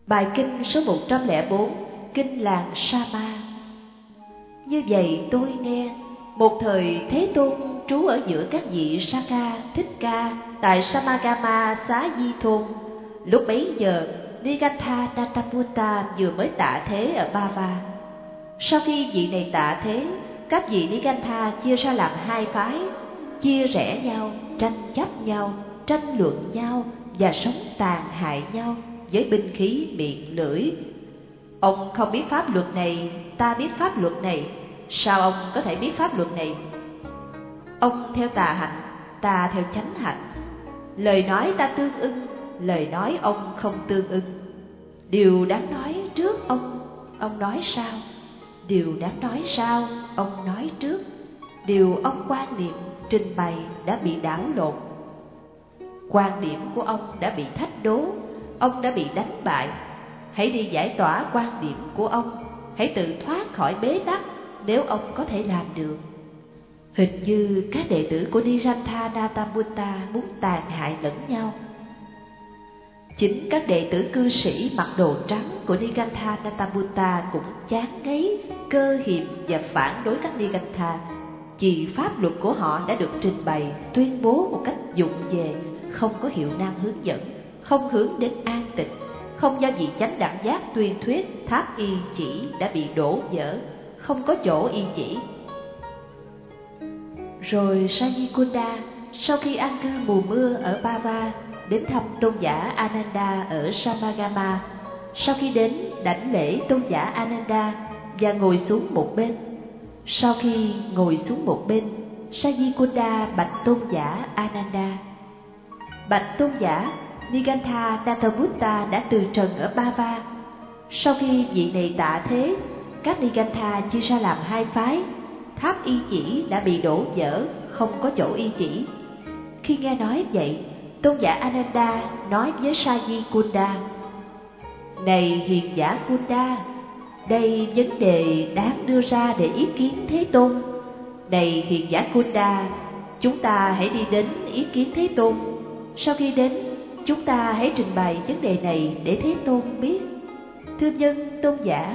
Bài kinh số 104, Kinh làng Sa-ma. Như vậy tôi nghe, một thời Thế Tôn trú ở giữa các vị Saka, Thích Ca tại Samagama Xá Di Thôn. Lúc bấy giờ, Nigantha Dattaputta vừa mới tạ thế ở Bava. Sau khi vị này tạ thế, các vị Nigantha chia ra làm hai phái, chia rẽ nhau, tranh chấp nhau, tranh luận nhau và sống tàn hại nhau với binh khí miệng lưỡi. Ông không biết pháp luật này, ta biết pháp luật này, sao ông có thể biết pháp luật này? Ông theo tà hạnh, ta theo chánh hạnh. Lời nói ta tương ưng, lời nói ông không tương ưng. Điều đáng nói trước ông nói sao? Điều đáng nói sao, ông nói trước. Điều ông quan niệm trình bày đã bị đảo lộn. Quan điểm của ông đã bị thách đố, ông đã bị đánh bại. Hãy đi giải tỏa quan điểm của ông, hãy tự thoát khỏi bế tắc nếu ông có thể làm được. Hình như các đệ tử của Nigantha Dattaputta muốn tàn hại lẫn nhau. Chính các đệ tử cư sĩ mặc đồ trắng của Nigantha Dattaputta cũng chán ngấy, cơ hiềm và phản đối các Nigantha, vì pháp luật của họ đã được trình bày, tuyên bố một cách vụng về, không có hiệu năng hướng dẫn, không hướng đến an tịnh, không do vị chánh đẳng giác tuyên thuyết, tháp y chỉ đã bị đổ vỡ, không có chỗ y chỉ. Rồi Sajikunda sau khi an cư mùa mưa ở Bava đến thăm tôn giả Ananda ở Samagama. Sau khi đến đảnh lễ tôn giả Ananda và ngồi xuống một bên. Sau khi ngồi xuống một bên, Sajikunda bạch tôn giả Ananda: Bạch tôn giả, Nigantha Dattaputta đã từ trần ở Bava. Sau khi vị này tạ thế, các Nigantha chia ra làm hai phái, tháp y chỉ đã bị đổ vỡ, không có chỗ y chỉ. Khi nghe nói vậy, tôn giả Ananda nói với Sajikunda: Này hiền giả Kunda, đây vấn đề đáng đưa ra để ý kiến Thế Tôn. Này hiền giả Kunda, chúng ta hãy đi đến ý kiến Thế Tôn. Sau khi đến, chúng ta hãy trình bày vấn đề này để Thế Tôn biết. Thưa nhân tôn giả.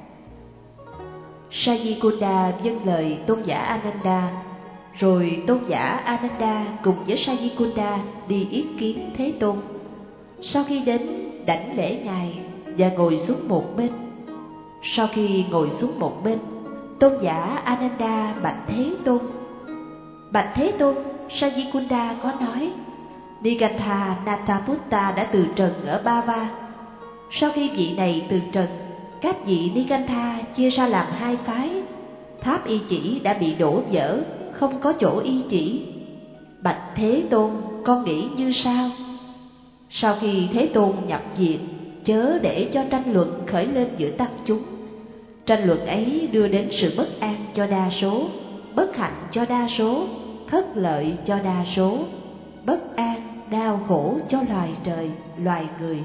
Sajikunda vâng lời tôn giả Ananda. Rồi tôn giả Ananda cùng với Sajikunda đi ý kiến Thế Tôn. Sau khi đến đảnh lễ ngài và ngồi xuống một bên. Sau khi ngồi xuống một bên, tôn giả Ananda bạch Thế Tôn: Bạch Thế Tôn, Sajikunda có nói Nigantha Dattaputta đã từ trần ở Bava. Sau khi vị này từ trần, các vị Nigantha chia ra làm hai phái, tháp y chỉ đã bị đổ vỡ, không có chỗ y chỉ. Bạch Thế Tôn, con nghĩ như sao? Sau khi Thế Tôn nhập viện, chớ để cho tranh luận khởi lên giữa tăng chúng. Tranh luận ấy đưa đến sự bất an cho đa số, bất hạnh cho đa số, thất lợi cho đa số, bất an, đau khổ cho loài trời, loài người.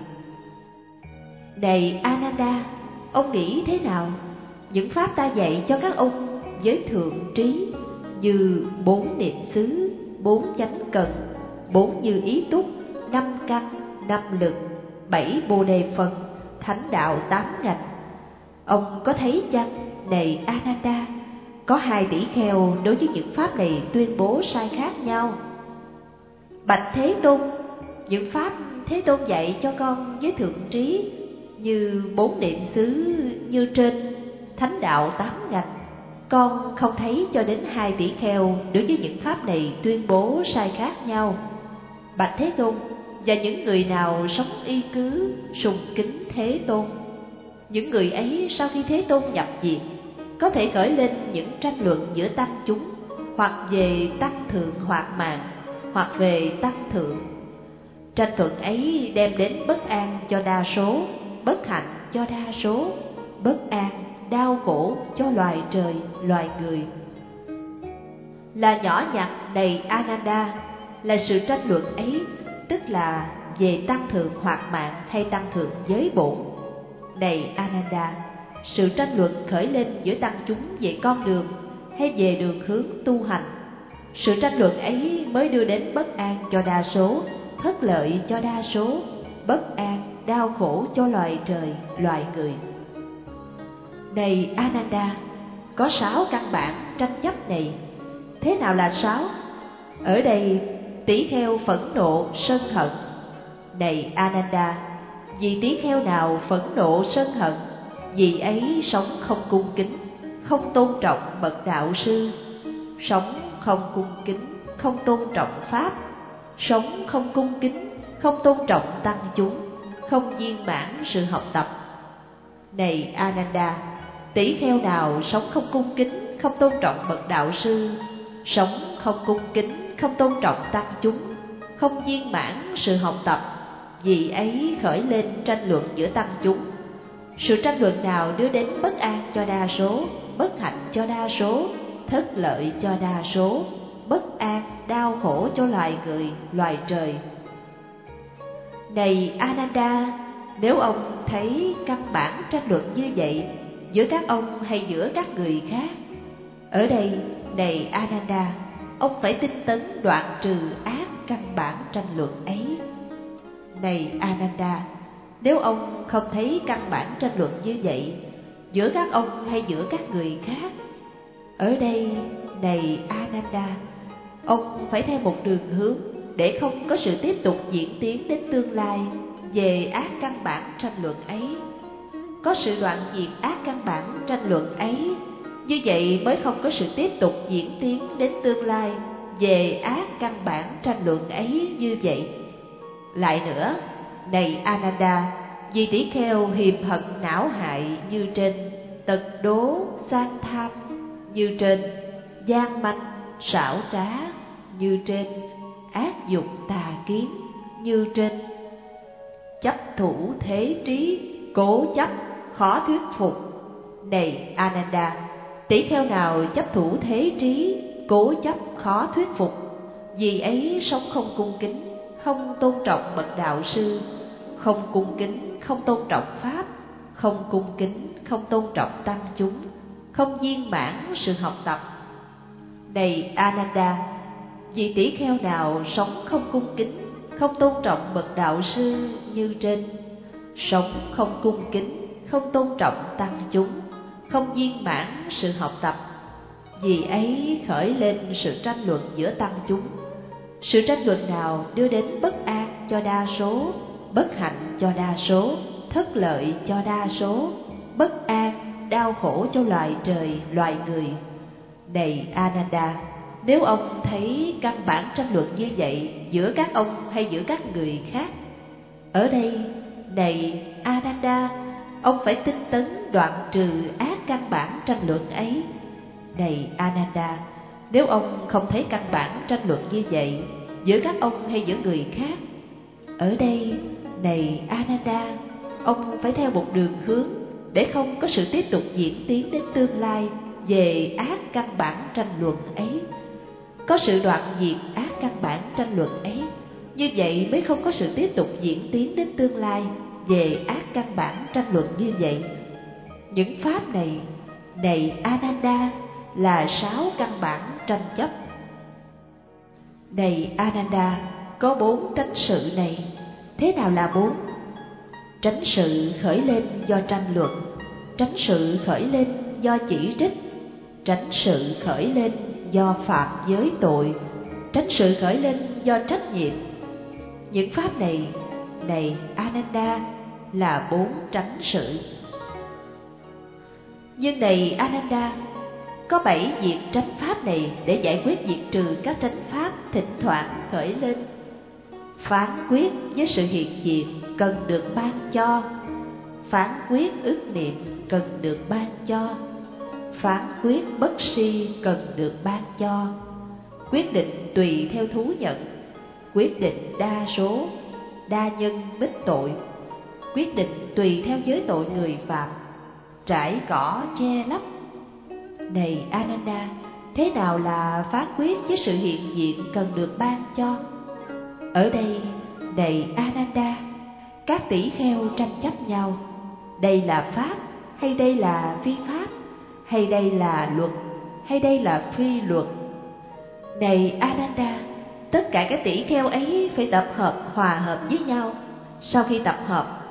Này Ananda, ông nghĩ thế nào? Những pháp ta dạy cho các ông với thượng trí, như 4 niệm xứ, 4 chánh cần, 4 như ý túc, 5 căn, 5 lực, 7 bồ đề phần, thánh đạo 8 ngành. Ông có thấy chăng, này Ananda, có 2 tỷ kheo đối với những pháp này tuyên bố sai khác nhau? Bạch Thế Tôn, những pháp Thế Tôn dạy cho con với thượng trí, như 4 niệm xứ như trên, thánh đạo 8 ngành, con không thấy cho đến 2 tỷ kheo đối với những pháp này tuyên bố sai khác nhau. Bạch Thế Tôn, và những người nào sống y cứ sùng kính Thế Tôn, những người ấy sau khi Thế Tôn nhập viện có thể khởi lên những tranh luận giữa tăng chúng, hoặc về tăng thượng hoạt mạng, hoặc về tăng thượng. Tranh luận ấy đem đến bất an cho đa số, bất hạnh cho đa số, bất an, đau khổ cho loài trời, loài người. Là nhỏ nhặt đầy Ananda, là sự tranh luận ấy, tức là về tăng thượng hoạt mạng hay tăng thượng giới bổn. Này Ananda, sự tranh luận khởi lên giữa tăng chúng về con đường hay về đường hướng tu hành, sự tranh luận ấy mới đưa đến bất an cho đa số, thất lợi cho đa số, bất an, đau khổ cho loài trời, loài người. Này Ananda, có 6 căn bản tranh chấp này. Thế nào là 6? Ở đây tỷ kheo phẫn nộ, sân hận. Này Ananda, vì tỷ kheo nào phẫn nộ sân hận, vì ấy sống không cung kính, không tôn trọng bậc đạo sư, sống không cung kính, không tôn trọng pháp, sống không cung kính, không tôn trọng tăng chúng, không viên mãn sự học tập. Này Ananda, tỷ kheo nào sống không cung kính, không tôn trọng bậc đạo sư, sống không cung kính, không tôn trọng tăng chúng, không viên mãn sự học tập, vì ấy khởi lên tranh luận giữa tăng chúng. Sự tranh luận nào đưa đến bất an cho đa số, bất hạnh cho đa số, thất lợi cho đa số, bất an, đau khổ cho loài người, loài trời. Này Ananda, nếu ông thấy căn bản tranh luận như vậy giữa các ông hay giữa các người khác, ở đây, này Ananda, ông phải tinh tấn đoạn trừ ác căn bản tranh luận ấy. Này Ananda, nếu ông không thấy căn bản tranh luận như vậy giữa các ông hay giữa các người khác, ở đây, này Ananda, ông phải theo một đường hướng để không có sự tiếp tục diễn tiến đến tương lai về ác căn bản tranh luận ấy. Có sự đoạn diệt ác căn bản tranh luận ấy, như vậy mới không có sự tiếp tục diễn tiến đến tương lai về ác căn bản tranh luận ấy như vậy. Lại nữa, này Ananda, vì tỷ kheo hiềm hận não hại như trên, tật đố, sang tham như trên, gian manh, xảo trá như trên, ác dục tà kiến như trên, chấp thủ thế trí, cố chấp, khó thuyết phục. Này Ananda, tỷ kheo nào chấp thủ thế trí, cố chấp, khó thuyết phục, vì ấy sống không cung kính, không tôn trọng bậc đạo sư, không cung kính, không tôn trọng pháp, không cung kính, không tôn trọng tăng chúng, không viên mãn sự học tập. Này Ananda, vì tỷ kheo nào sống không cung kính, không tôn trọng bậc đạo sư như trên, sống không cung kính, không tôn trọng tăng chúng, không viên mãn sự học tập, vì ấy khởi lên sự tranh luận giữa tăng chúng. Sự tranh luận nào đưa đến bất an cho đa số, bất hạnh cho đa số, thất lợi cho đa số, bất an, đau khổ cho loài trời, loài người. Này Ananda, nếu ông thấy căn bản tranh luận như vậy giữa các ông hay giữa các người khác, ở đây, này Ananda, ông phải tinh tấn đoạn trừ ác căn bản tranh luận ấy. Này Ananda, nếu ông không thấy căn bản tranh luận như vậy giữa các ông hay giữa người khác, ở đây, này Ananda, ông phải theo một đường hướng để không có sự tiếp tục diễn tiến đến tương lai về ác căn bản tranh luận ấy. Có sự đoạn diệt ác căn bản tranh luận ấy, như vậy mới không có sự tiếp tục diễn tiến đến tương lai về ác căn bản tranh luận như vậy. Những pháp này, này Ananda, là 6 căn bản tranh chấp. Này Ananda, có 4 tránh sự này. Thế nào là 4? Tránh sự khởi lên do tranh luận, tránh sự khởi lên do chỉ trích, tránh sự khởi lên do phạm giới tội, tránh sự khởi lên do trách nhiệm. Những pháp này, này Ananda, là 4 tránh sự. Nhưng này Ananda, có 7 việc tránh pháp này để giải quyết diệt trừ các tránh pháp thỉnh thoảng khởi lên. Phán quyết với sự hiện diện cần được ban cho, phán quyết ức niệm cần được ban cho, phán quyết bất si cần được ban cho, quyết định tùy theo thú nhận, quyết định đa số, đa nhân bích tội, quyết định tùy theo giới tội người phạm, trải cỏ che lấp. Này Ananda, thế nào là phán quyết với sự hiện diện cần được ban cho? Ở đây, này Ananda, các tỷ kheo tranh chấp nhau, đây là pháp hay đây là phi pháp, hay đây là luật hay đây là phi luật. Này Ananda, tất cả các tỷ kheo ấy phải tập hợp, hòa hợp với nhau. Sau khi tập hợp,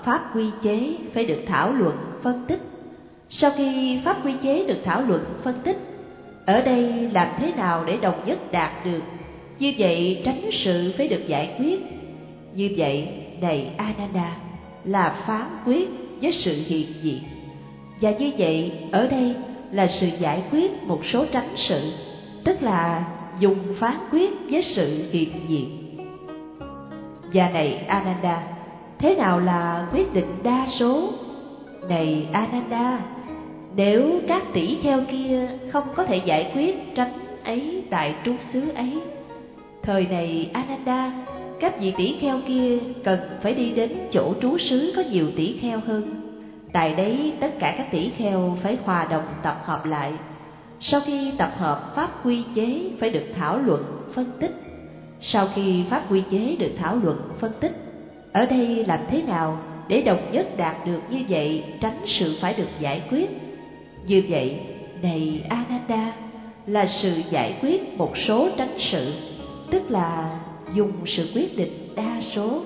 pháp quy chế phải được thảo luận, phân tích. Sau khi pháp quy chế được thảo luận, phân tích, ở đây làm thế nào để đồng nhất đạt được? Như vậy tránh sự phải được giải quyết. Như vậy, này Ananda, là phán quyết với sự hiện diện. Và như vậy, ở đây là sự giải quyết một số tránh sự, tức là dùng phán quyết với sự hiện diện. Và này Ananda, thế nào là quyết định đa số? Này Ananda, nếu các tỷ kheo kia không có thể giải quyết tránh ấy tại trú xứ ấy, thời này Ananda, các vị tỷ kheo kia cần phải đi đến chỗ trú xứ có nhiều tỷ kheo hơn. Tại đấy tất cả các tỷ kheo phải hòa đồng tập hợp lại. Sau khi tập hợp, pháp quy chế phải được thảo luận, phân tích. Sau khi pháp quy chế được thảo luận, phân tích, ở đây làm thế nào để đồng nhất đạt được như vậy, tránh sự phải được giải quyết? Như vậy, này Ananda, là sự giải quyết một số tránh sự, tức là dùng sự quyết định đa số.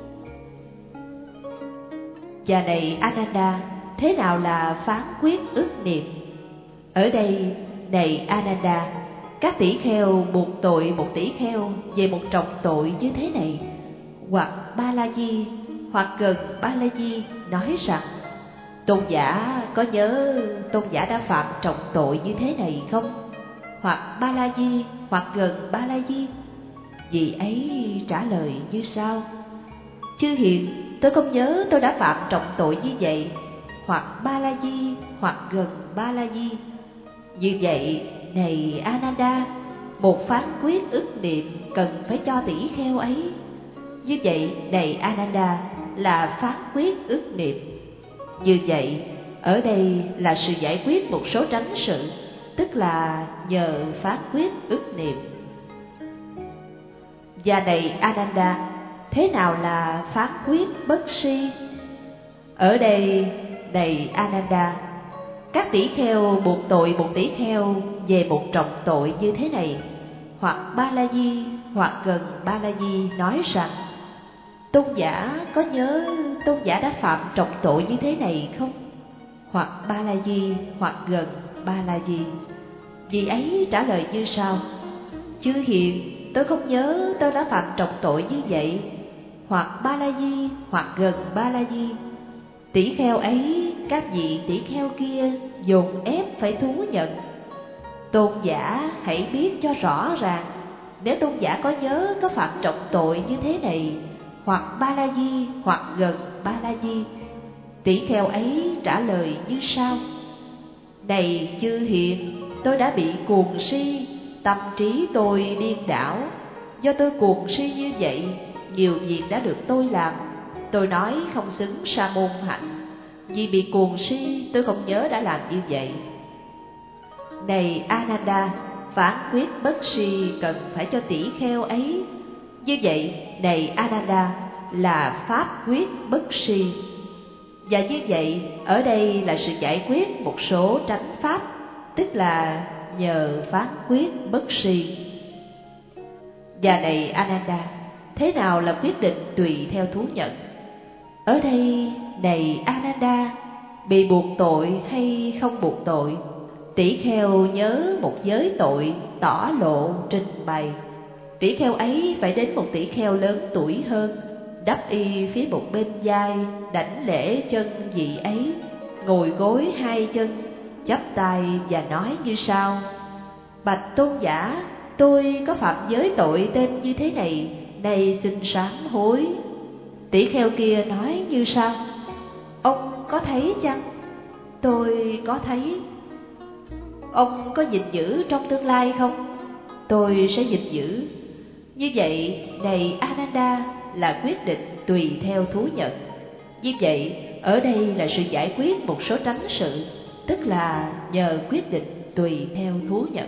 Và này Ananda, thế nào là phán quyết ức niệm? Ở đây, này Ananda, các tỷ kheo buộc tội một tỷ kheo về một trọng tội như thế này, hoặc Ba La Di, hoặc gần Ba La Di nói rằng: tôn giả có nhớ tôn giả đã phạm trọng tội như thế này không? Hoặc Ba La Di, hoặc gần Ba La Di. Vị ấy trả lời như sau: chư hiền, tôi không nhớ tôi đã phạm trọng tội như vậy, hoặc Ba La Di, hoặc gần Ba La Di. Như vậy, này Ananda, một phán quyết ức niệm cần phải cho tỷ kheo ấy. Như vậy, này Ananda, là phán quyết ức niệm. Như vậy, ở đây là sự giải quyết một số tránh sự, tức là nhờ phán quyết ức niệm. Và này Ananda, thế nào là phán quyết bất si? Ở đây, này Ananda, các tỷ kheo buộc tội một tỷ kheo về một trọng tội như thế này, hoặc Ba La Di, hoặc gần Ba La Di nói rằng: tôn giả có nhớ tôn giả đã phạm trọng tội như thế này không? Hoặc Ba La Di, hoặc gần Ba La Di. Vị ấy trả lời như sau: chư hiền, tôi không nhớ tôi đã phạm trọng tội như vậy, hoặc Ba La Di, hoặc gần Ba La Di. Tỷ kheo ấy, các vị tỷ kheo kia dồn ép phải thú nhận. Tôn giả hãy biết cho rõ ràng, nếu tôn giả có nhớ có phạm trọng tội như thế này, hoặc Ba La Di, hoặc gần Ba La Di. Tỷ kheo ấy trả lời như sau: này chư hiền, tôi đã bị cuồng si, tâm trí tôi điên đảo. Do tôi cuồng si như vậy, nhiều việc đã được tôi làm. Tôi nói không xứng sa môn hạnh. Vì bị cuồng si, tôi không nhớ đã làm như vậy. Này Ananda, phán quyết bất si cần phải cho tỷ kheo ấy. Như vậy, này Ananda, là pháp quyết bất si. Và như vậy, ở đây là sự giải quyết một số tránh pháp, tức là nhờ phán quyết bất si. Và này Ananda, thế nào là quyết định tùy theo thú nhận? Ở đây, này Ananda, bị buộc tội hay không buộc tội, tỷ kheo nhớ một giới tội, tỏ lộ, trình bày. Tỷ kheo ấy phải đến một tỷ kheo lớn tuổi hơn, đắp y phía một bên vai, đảnh lễ chân vị ấy, ngồi gối hai chân, chắp tay và nói như sau: bạch tôn giả, tôi có phạm giới tội tên như thế này, nay xin sám hối. Tỷ kheo kia nói như sau: ông có thấy chăng? Tôi có thấy. Ông có gìn giữ trong tương lai không? Tôi sẽ gìn giữ. Như vậy, này Ananda, là quyết định tùy theo thú nhận. Như vậy, ở đây là sự giải quyết một số tránh sự, tức là nhờ quyết định tùy theo thú nhận.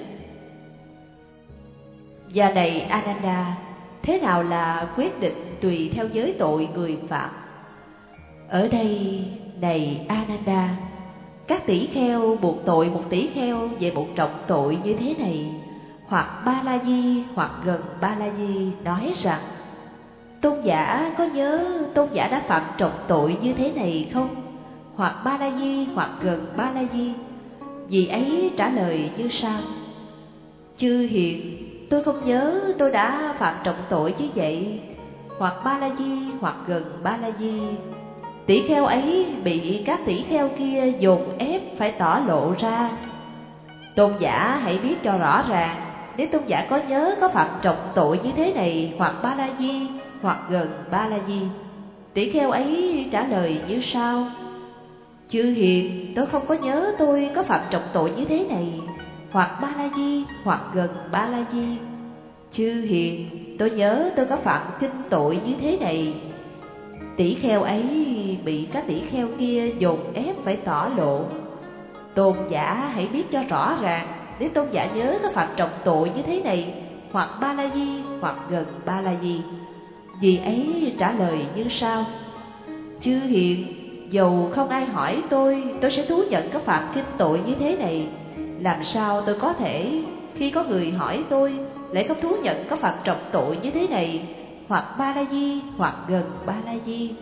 Và này Ananda, thế nào là quyết định tùy theo giới tội người phạm? Ở đây, này Ananda, các tỷ kheo buộc tội một tỷ kheo về một trọng tội như thế này, hoặc Ba La Di, hoặc gần Ba La Di nói rằng: tôn giả có nhớ tôn giả đã phạm trọng tội như thế này không? Hoặc Ba La Di hoặc gần Ba La Di. Vị ấy trả lời như sau: Chư hiền, tôi không nhớ tôi đã phạm trọng tội như vậy. Hoặc Ba La Di hoặc gần Ba La Di. Tỷ kheo ấy bị các tỷ kheo kia dồn ép phải tỏ lộ ra. Tôn giả hãy biết cho rõ ràng, nếu tôn giả có nhớ có phạm trọng tội như thế này, hoặc Ba La Di hoặc gần Ba La Di. Tỷ kheo ấy trả lời như sau: Chư hiền, tôi không có nhớ tôi có phạm trọng tội như thế này, hoặc Ba La Di hoặc gần Ba La Di. Chư hiền, tôi nhớ tôi có phạm kinh tội như thế này. Tỷ kheo ấy bị các tỷ kheo kia dồn ép phải tỏ lộ. Tôn giả hãy biết cho rõ ràng, nếu tôn giả nhớ có phạm trọng tội như thế này, hoặc Ba La Di hoặc gần Ba La Di. Vì ấy trả lời như sau: Chư hiền, dầu không ai hỏi tôi sẽ thú nhận có phạm kinh tội như thế này. Làm sao tôi có thể, khi có người hỏi tôi, lại không thú nhận có phạm trọng tội như thế này, hoặc Ba La Di hoặc gần Ba La Di.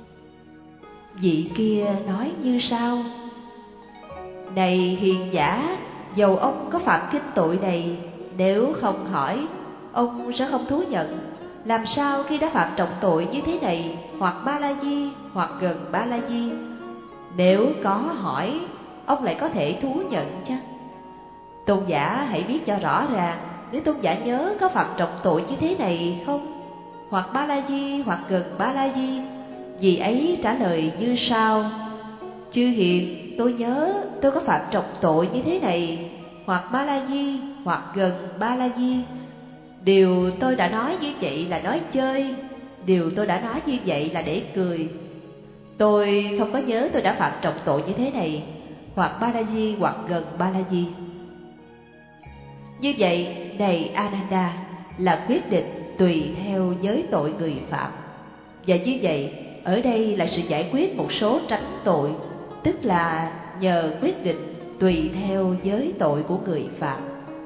Vị kia nói như sau: Này hiền giả, dầu ông có phạm kinh tội này, nếu không hỏi, ông sẽ không thú nhận. Làm sao khi đã phạm trọng tội như thế này, hoặc Ba La Di hoặc gần Ba La Di, nếu có hỏi, ông lại có thể thú nhận chăng? Tôn giả hãy biết cho rõ ràng, nếu tôn giả nhớ có phạm trọng tội như thế này không, hoặc Ba La Di hoặc gần Ba La Di. Vì ấy trả lời như sau: Chư hiền, tôi nhớ tôi có phạm trọng tội như thế này, hoặc Ba La Di hoặc gần Ba La Di. Điều tôi đã nói như vậy là nói chơi, điều tôi đã nói như vậy là để cười. Tôi không có nhớ tôi đã phạm trọng tội như thế này, hoặc Ba La Di hoặc gần Ba La Di. Như vậy, này Ananda, là quyết định tùy theo giới tội người phạm. Và như vậy, ở đây là sự giải quyết một số tránh tội, tức là nhờ quyết định tùy theo giới tội của người phạm.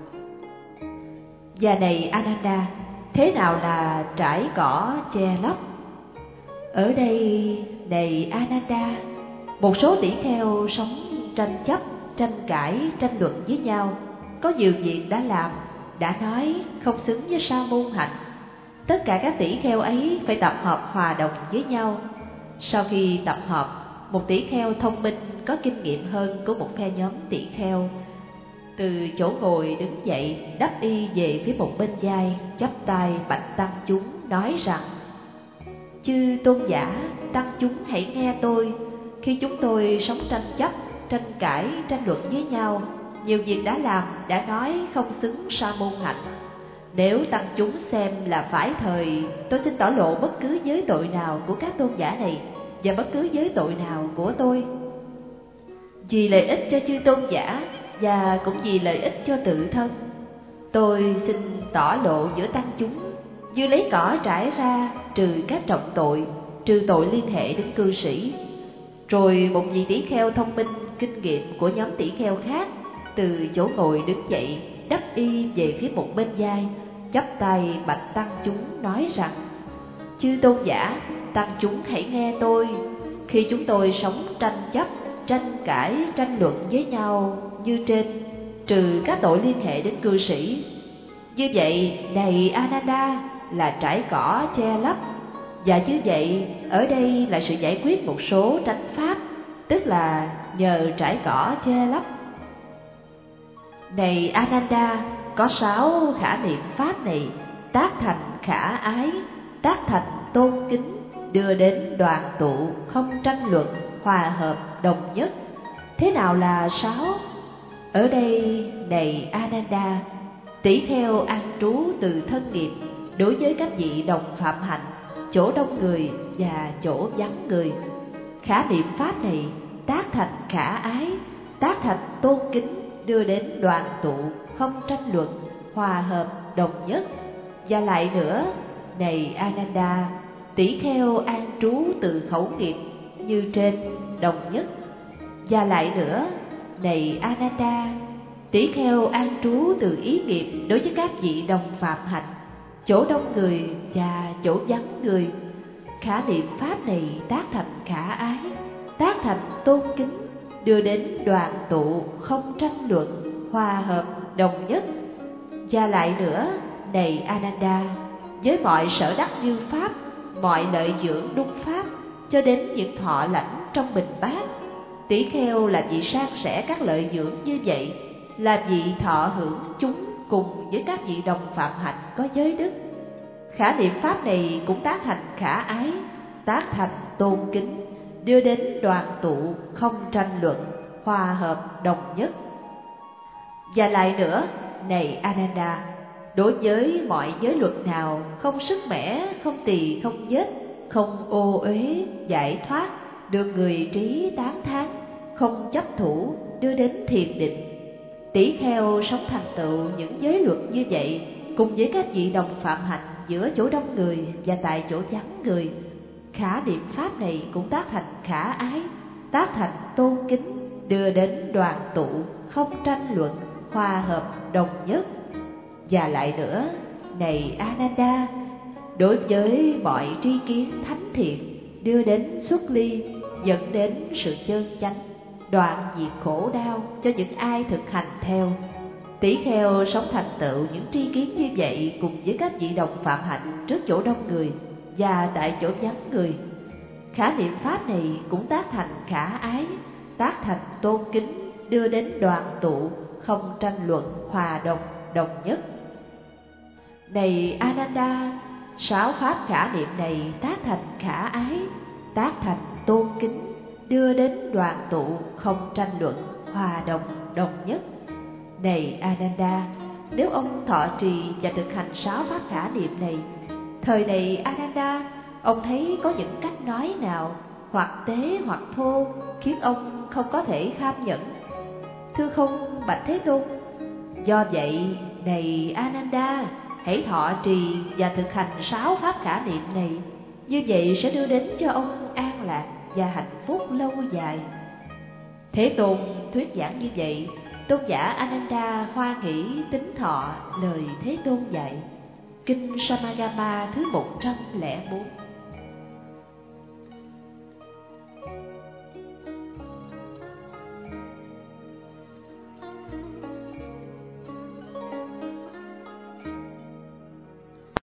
Và này Ananda, thế nào là trải cỏ che lấp? Ở đây, này Ananda, một số tỷ kheo sống tranh chấp, tranh cãi, tranh luận với nhau. Có nhiều việc đã làm, đã nói không xứng với sa môn hạnh. Tất cả các tỷ kheo ấy phải tập hợp hòa đồng với nhau. Sau khi tập hợp, một tỷ kheo thông minh có kinh nghiệm hơn của một phe nhóm tỷ kheo từ chỗ ngồi đứng dậy, đắp y về phía một bên vai, chắp tay bạch tăng chúng nói rằng: Chư tôn giả, tăng chúng hãy nghe tôi. Khi chúng tôi sống tranh chấp, tranh cãi, tranh luận với nhau, nhiều việc đã làm, đã nói không xứng sa môn hạnh. Nếu tăng chúng xem là phải thời, tôi xin tỏ lộ bất cứ giới tội nào của các tôn giả này và bất cứ giới tội nào của tôi. Vì lợi ích cho chư tôn giả và cũng vì lợi ích cho tự thân, tôi xin tỏ lộ giữa tăng chúng, như lấy cỏ trải ra, trừ các trọng tội, trừ tội liên hệ đến cư sĩ. Rồi một vị tỷ kheo thông minh kinh nghiệm của nhóm tỷ kheo khác từ chỗ ngồi đứng dậy, đắp y về phía một bên vai, chắp tay bạch tăng chúng nói rằng: Chư tôn giả, tăng chúng hãy nghe tôi. Khi chúng tôi sống tranh chấp, tranh cãi, tranh luận với nhau như trên, trừ các tội liên hệ đến cư sĩ. Như vậy, này Ananda, là trải cỏ che lấp. Và như vậy, ở đây là sự giải quyết một số tránh pháp, tức là nhờ trải cỏ che lấp. Này Ananda, có 6 khả niệm pháp này tác thành khả ái, tác thành tôn kính, đưa đến đoàn tụ, không tranh luận, hòa hợp, đồng nhất. Thế nào là 6? Ở đây, này Ananda, tỷ kheo an trú từ thân nghiệp đối với các vị đồng phạm hạnh, chỗ đông người và chỗ vắng người. Khả niệm pháp này tác thành khả ái, tác thành tôn kính, đưa đến đoàn tụ, không tranh luận, hòa hợp, đồng nhất. Và lại nữa, này Ananda, tỷ kheo an trú từ khẩu nghiệp như trên, đồng nhất. Và lại nữa, này Ananda, tỷ kheo an trú từ ý nghiệp đối với các vị đồng phạm hạnh, chỗ đông người và chỗ vắng người. Khả niệm pháp này tác thành khả ái, tác thành tôn kính, đưa đến đoàn tụ, không tranh luận, hòa hợp, đồng nhất. Và lại nữa, này Ananda, với mọi sở đắc như pháp, mọi lợi dưỡng đúng pháp, cho đến những thọ lãnh trong bình bát, tỷ kheo là vị san sẻ các lợi dưỡng như vậy, là vị thọ hưởng chúng cùng với các vị đồng phạm hạnh có giới đức. Khả niệm pháp này cũng tác thành khả ái, tác thành tôn kính, đưa đến đoàn tụ, không tranh luận, hòa hợp, đồng nhất. Và lại nữa, này Ananda, đối với mọi giới luật nào không sức mẻ, không tỳ không vết, không ô uế, giải thoát, được người trí tán thán, không chấp thủ, đưa đến thiền định, tỷ kheo sống thành tựu những giới luật như vậy cùng với các vị đồng phạm hạnh giữa chỗ đông người và tại chỗ vắng người. Khả niệm pháp này cũng tác thành khả ái, tác thành tôn kính, đưa đến đoàn tụ, không tranh luận, hòa hợp, đồng nhất. Và lại nữa, này Ananda, đối với mọi tri kiến thánh thiện, đưa đến xuất ly, dẫn đến sự chân chánh, đoạn diệt khổ đau cho những ai thực hành theo. Tỷ kheo sống thành tựu những tri kiến như vậy cùng với các vị đồng phạm hạnh trước chỗ đông người và tại chỗ vắng người. Khả niệm pháp này cũng tác thành khả ái, tác thành tôn kính, đưa đến đoàn tụ, không tranh luận, hòa đồng, đồng nhất. Này Ananda, 6 pháp khả niệm này tác thành khả ái, tác thành tôn kính, đưa đến đoàn tụ, không tranh luận, hòa đồng, đồng nhất. Này Ananda, nếu ông thọ trì và thực hành 6 pháp khả niệm này, thời này Ananda, ông thấy có những cách nói nào hoặc tế hoặc thô khiến ông không có thể kham nhẫn? Thưa không, bạch Thế Tôn. Do vậy, này Ananda, hãy thọ trì và thực hành 6 pháp khả niệm này, như vậy sẽ đưa đến cho ông an lạc và hạnh phúc lâu dài. Thế Tôn thuyết giảng như vậy, tôn giả Ananda hoan hỷ tín thọ lời Thế Tôn dạy. Kinh Samagama thứ 104.